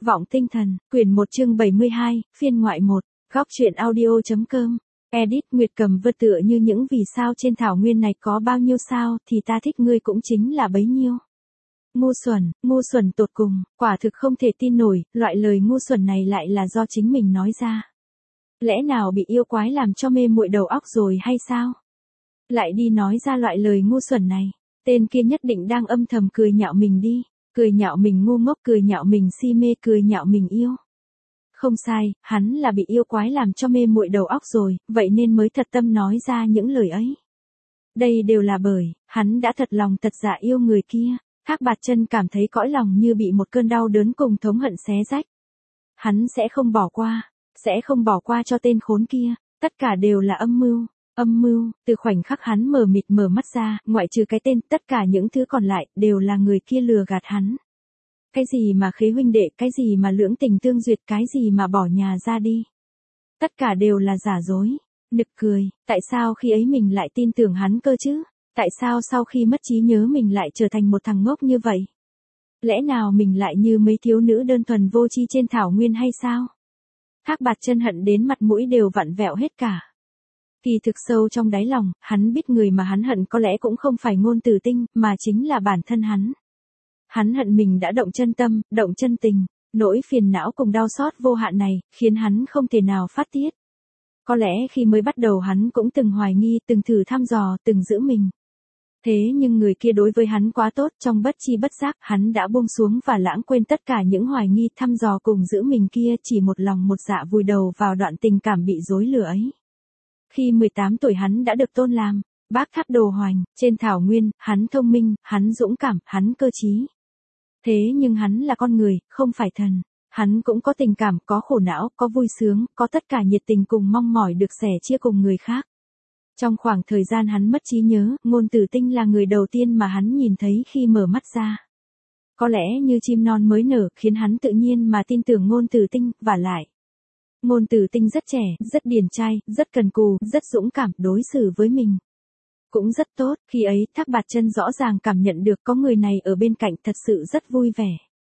Vọng Tinh Thần, quyển 1 chương 72, phiên ngoại 1, góc truyện audio.com. Edit Nguyệt Cầm vơ tựa như những vì sao trên thảo nguyên này có bao nhiêu sao thì ta thích ngươi cũng chính là bấy nhiêu. Ngu xuẩn tột cùng, quả thực không thể tin nổi, loại lời ngu xuẩn này lại là do chính mình nói ra. Lẽ nào bị yêu quái làm cho mê muội đầu óc rồi hay sao? Lại đi nói ra loại lời ngu xuẩn này, tên kia nhất định đang âm thầm cười nhạo mình đi. Cười nhạo mình ngu ngốc, cười nhạo mình si mê, cười nhạo mình yêu. Không sai, hắn là bị yêu quái làm cho mê muội đầu óc rồi, vậy nên mới thật tâm nói ra những lời ấy. Đây đều là bởi, hắn đã thật lòng thật dạ yêu người kia. Thác Bạt Chân cảm thấy cõi lòng như bị một cơn đau đớn cùng thống hận xé rách. Hắn sẽ không bỏ qua cho tên khốn kia, tất cả đều là âm mưu. Từ khoảnh khắc hắn mở mắt ra, ngoại trừ cái tên, tất cả những thứ còn lại, đều là người kia lừa gạt hắn. Cái gì mà khế huynh đệ, cái gì mà lưỡng tình tương duyệt, cái gì mà bỏ nhà ra đi. Tất cả đều là giả dối, nực cười, tại sao khi ấy mình lại tin tưởng hắn cơ chứ? Tại sao sau khi mất trí nhớ mình lại trở thành một thằng ngốc như vậy? Lẽ nào mình lại như mấy thiếu nữ đơn thuần vô tri trên thảo nguyên hay sao? Thác Bạt Chân hận đến mặt mũi đều vặn vẹo hết cả. Kỳ thực sâu trong đáy lòng, hắn biết người mà hắn hận có lẽ cũng không phải Ngôn Tử Tinh, mà chính là bản thân hắn. Hắn hận mình đã động chân tâm, động chân tình, nỗi phiền não cùng đau xót vô hạn này, khiến hắn không thể nào phát tiết. Có lẽ khi mới bắt đầu hắn cũng từng hoài nghi, từng thử thăm dò, từng giữ mình. Thế nhưng người kia đối với hắn quá tốt, trong bất chi bất giác, hắn đã buông xuống và lãng quên tất cả những hoài nghi, thăm dò cùng giữ mình kia, chỉ một lòng một dạ vùi đầu vào đoạn tình cảm bị dối lừa ấy. Khi 18 tuổi hắn đã được tôn làm Bác Tháp Đồ Hoành, trên thảo nguyên, hắn thông minh, hắn dũng cảm, hắn cơ trí. Thế nhưng hắn là con người, không phải thần. Hắn cũng có tình cảm, có khổ não, có vui sướng, có tất cả nhiệt tình cùng mong mỏi được sẻ chia cùng người khác. Trong khoảng thời gian hắn mất trí nhớ, Ngôn Tử Tinh là người đầu tiên mà hắn nhìn thấy khi mở mắt ra. Có lẽ như chim non mới nở, khiến hắn tự nhiên mà tin tưởng Ngôn Tử Tinh, và lại. Ngôn Tử Tinh rất trẻ, rất điển trai, rất cần cù, rất dũng cảm, đối xử với mình cũng rất tốt. Khi ấy, Thác Bạt Chân rõ ràng cảm nhận được có người này ở bên cạnh thật sự rất vui vẻ.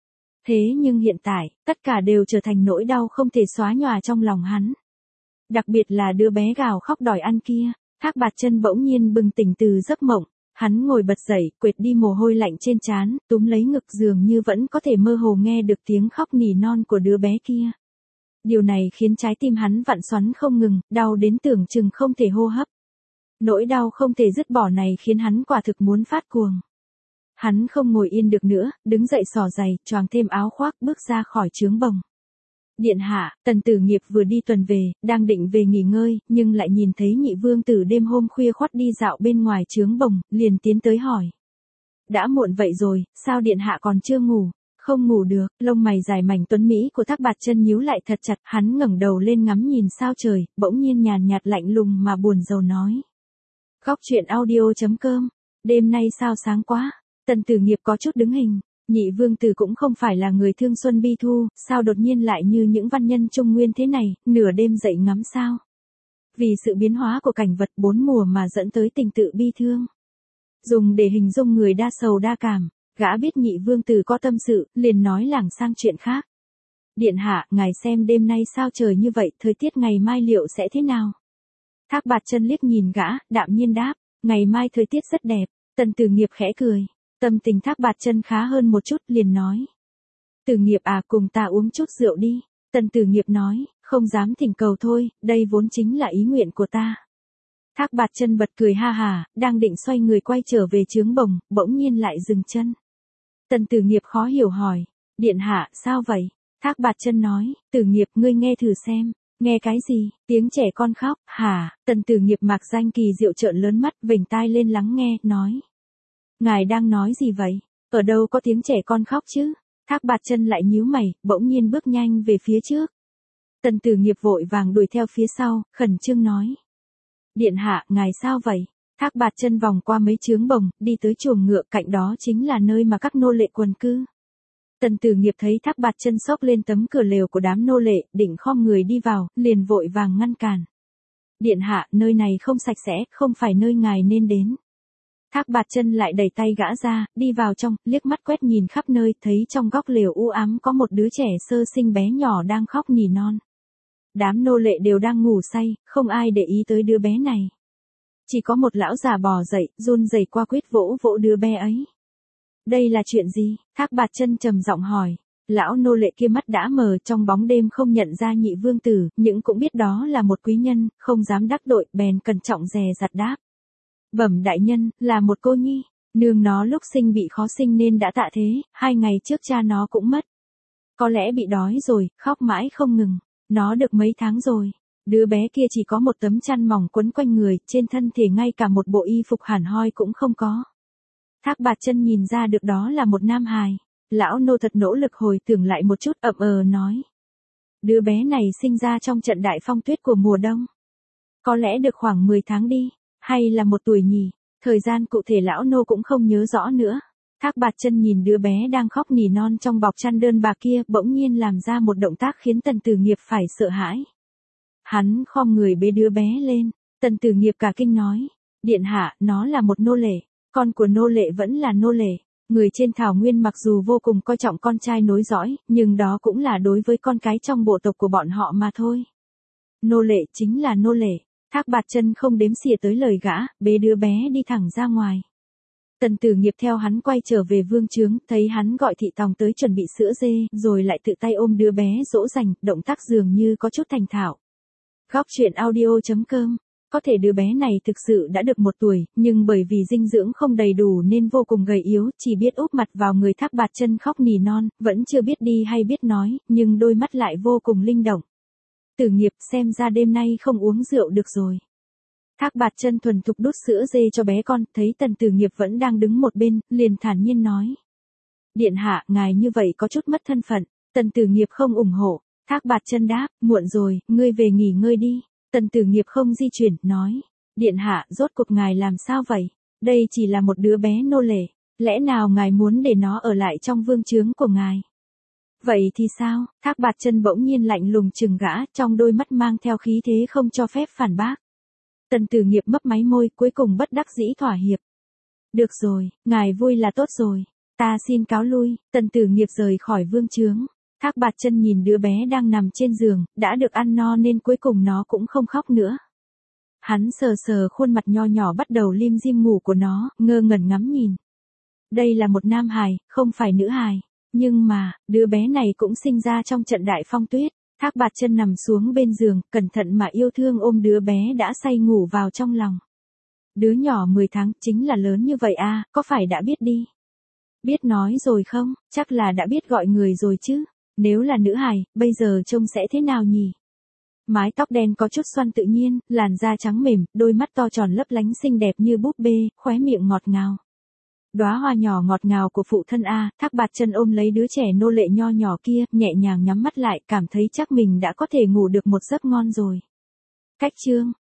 Thế nhưng hiện tại, tất cả đều trở thành nỗi đau không thể xóa nhòa trong lòng hắn. Đặc biệt là đứa bé gào khóc đòi ăn kia. Thác Bạt Chân bỗng nhiên bừng tỉnh từ giấc mộng. Hắn ngồi bật dậy, quệt đi mồ hôi lạnh trên trán, túm lấy ngực, dường như vẫn có thể mơ hồ nghe được tiếng khóc nỉ non của đứa bé kia. Điều này khiến trái tim hắn vặn xoắn không ngừng, đau đến tưởng chừng không thể hô hấp. Nỗi đau không thể dứt bỏ này khiến hắn quả thực muốn phát cuồng. Hắn không ngồi yên được nữa, đứng dậy xỏ giày, choàng thêm áo khoác, bước ra khỏi trướng bồng. Điện hạ, Tần Tử Nghiệp vừa đi tuần về, đang định về nghỉ ngơi, nhưng lại nhìn thấy Nhị Vương Tử đêm hôm khuya khoắt đi dạo bên ngoài trướng bồng, liền tiến tới hỏi. Đã muộn vậy rồi, sao điện hạ còn chưa ngủ? Không ngủ được, lông mày dài mảnh tuấn mỹ của Thác Bạt Chân nhíu lại thật chặt, hắn ngẩng đầu lên ngắm nhìn sao trời, bỗng nhiên nhàn nhạt lạnh lùng mà buồn rầu nói. Góc truyện audio.com, đêm nay sao sáng quá? Tần Tử Nghiệp có chút đứng hình, Nhị Vương Tử cũng không phải là người thương xuân bi thu, sao đột nhiên lại như những văn nhân trung nguyên thế này, nửa đêm dậy ngắm sao? Vì sự biến hóa của cảnh vật bốn mùa mà dẫn tới tình tự bi thương. Dùng để hình dung người đa sầu đa cảm. Gã biết Nhị Vương Tử có tâm sự, liền nói lảng sang chuyện khác. Điện hạ, ngài xem đêm nay sao trời như vậy, thời tiết ngày mai liệu sẽ thế nào? Thác Bạt Chân liếc nhìn gã, đạm nhiên đáp, ngày mai thời tiết rất đẹp. Tần Tử Nghiệp khẽ cười, tâm tình Thác Bạt Chân khá hơn một chút, liền nói. Tử Nghiệp à, cùng ta uống chút rượu đi. Tần Tử Nghiệp nói, không dám thỉnh cầu thôi, đây vốn chính là ý nguyện của ta. Thác Bạt Chân bật cười ha hà, đang định xoay người quay trở về trướng bồng, bỗng nhiên lại dừng chân. Tần Tử Nghiệp khó hiểu hỏi, điện hạ, sao vậy? Thác Bạt Chân nói, Tử Nghiệp, ngươi nghe thử xem. Nghe cái gì? Tiếng trẻ con khóc, hả? Tần Tử Nghiệp mạc danh kỳ diệu trợn lớn mắt, vểnh tai lên lắng nghe, nói. Ngài đang nói gì vậy? Ở đâu có tiếng trẻ con khóc chứ? Thác Bạt Chân lại nhíu mày, bỗng nhiên bước nhanh về phía trước. Tần Tử Nghiệp vội vàng đuổi theo phía sau, khẩn trương nói. Điện hạ, ngài sao vậy? Thác Bạt Chân vòng qua mấy trướng bồng, đi tới chuồng ngựa, cạnh đó chính là nơi mà các nô lệ quần cư. Tần Tử Nghiệp thấy Thác Bạt Chân xốc lên tấm cửa lều của đám nô lệ, định khom người đi vào, liền vội vàng ngăn cản. Điện hạ, nơi này không sạch sẽ, không phải nơi ngài nên đến. Thác Bạt Chân lại đẩy tay gã ra, đi vào trong, liếc mắt quét nhìn khắp nơi, thấy trong góc lều u ám có một đứa trẻ sơ sinh bé nhỏ đang khóc nỉ non. Đám nô lệ đều đang ngủ say, không ai để ý tới đứa bé này. Chỉ có một lão già bò dậy, run rẩy qua quýt vỗ vỗ đứa bé ấy. Đây là chuyện gì? Thác Bạt Chân trầm giọng hỏi. Lão nô lệ kia mắt đã mờ, trong bóng đêm không nhận ra nhị vương tử, nhưng cũng biết đó là một quý nhân, không dám đắc tội, bèn cẩn trọng dè dặt đáp. Bẩm đại nhân, là một cô nhi, nương nó lúc sinh bị khó sinh nên đã tạ thế, 2 ngày trước cha nó cũng mất. Có lẽ bị đói rồi, khóc mãi không ngừng. Nó được mấy tháng rồi. Đứa bé kia chỉ có một tấm chăn mỏng quấn quanh người, trên thân thể ngay cả một bộ y phục hẳn hoi cũng không có. Thác Bạt Chân nhìn ra được đó là một nam hài. Lão nô thật nỗ lực hồi tưởng lại một chút, nói. Đứa bé này sinh ra trong trận đại phong tuyết của mùa đông. Có lẽ được khoảng 10 tháng đi, hay là 1 tuổi nhỉ, thời gian cụ thể lão nô cũng không nhớ rõ nữa. Thác Bạt Chân nhìn đứa bé đang khóc nỉ non trong bọc chăn đơn bạc kia, bỗng nhiên làm ra một động tác khiến Tần Tử Nghiệp phải sợ hãi. Hắn khom người bế đứa bé lên, Tần Tử Nghiệp cả kinh nói, điện hạ, nó là một nô lệ, con của nô lệ vẫn là nô lệ. Người trên thảo nguyên mặc dù vô cùng coi trọng con trai nối dõi, nhưng đó cũng là đối với con cái trong bộ tộc của bọn họ mà thôi. Nô lệ chính là nô lệ. Thác Bạt Chân không đếm xỉa tới lời gã, bế đứa bé đi thẳng ra ngoài. Tần Tử Nghiệp theo hắn quay trở về vương trướng, thấy hắn gọi thị tòng tới chuẩn bị sữa dê, rồi lại tự tay ôm đứa bé dỗ dành, động tác dường như có chút thành thạo. Góc truyện audio.com. Có thể đứa bé này thực sự đã được 1 tuổi, nhưng bởi vì dinh dưỡng không đầy đủ nên vô cùng gầy yếu, chỉ biết úp mặt vào người Thác Bạt Chân khóc nỉ non, vẫn chưa biết đi hay biết nói, nhưng đôi mắt lại vô cùng linh động. Tử Nghiệp, xem ra đêm nay không uống rượu được rồi. Thác Bạt Chân thuần thục đút sữa dê cho bé con, thấy Tần Tử Nghiệp vẫn đang đứng một bên, liền thản nhiên nói. Điện hạ, ngài như vậy có chút mất thân phận. Tần Tử Nghiệp không ủng hộ. Thác Bạt Chân đáp, muộn rồi, ngươi về nghỉ ngơi đi. Tần Tử Nghiệp không di chuyển, nói. Điện hạ, rốt cuộc ngài làm sao vậy? Đây chỉ là một đứa bé nô lệ. Lẽ nào ngài muốn để nó ở lại trong vương trướng của ngài? Vậy thì sao? Thác Bạt Chân bỗng nhiên lạnh lùng trừng gã, trong đôi mắt mang theo khí thế không cho phép phản bác. Tần Tử Nghiệp mấp máy môi, cuối cùng bất đắc dĩ thỏa hiệp. Được rồi, ngài vui là tốt rồi. Ta xin cáo lui. Tần Tử Nghiệp rời khỏi vương trướng. Thác Bạt Chân nhìn đứa bé đang nằm trên giường, đã được ăn no nên cuối cùng nó cũng không khóc nữa. Hắn sờ sờ khuôn mặt nho nhỏ bắt đầu lim dim ngủ của nó, ngơ ngẩn ngắm nhìn. Đây là một nam hài, không phải nữ hài. Nhưng mà, đứa bé này cũng sinh ra trong trận đại phong tuyết. Thác Bạt Chân nằm xuống bên giường, cẩn thận mà yêu thương ôm đứa bé đã say ngủ vào trong lòng. Đứa nhỏ 10 tháng, chính là lớn như vậy à, có phải đã biết đi? Biết nói rồi không, chắc là đã biết gọi người rồi chứ. Nếu là nữ hài, bây giờ trông sẽ thế nào nhỉ? Mái tóc đen có chút xoăn tự nhiên, làn da trắng mềm, đôi mắt to tròn lấp lánh xinh đẹp như búp bê, khóe miệng ngọt ngào. Đóa hoa nhỏ ngọt ngào của phụ thân a. Thác Bạt Chân ôm lấy đứa trẻ nô lệ nho nhỏ kia, nhẹ nhàng nhắm mắt lại, cảm thấy chắc mình đã có thể ngủ được một giấc ngon rồi. Cách chương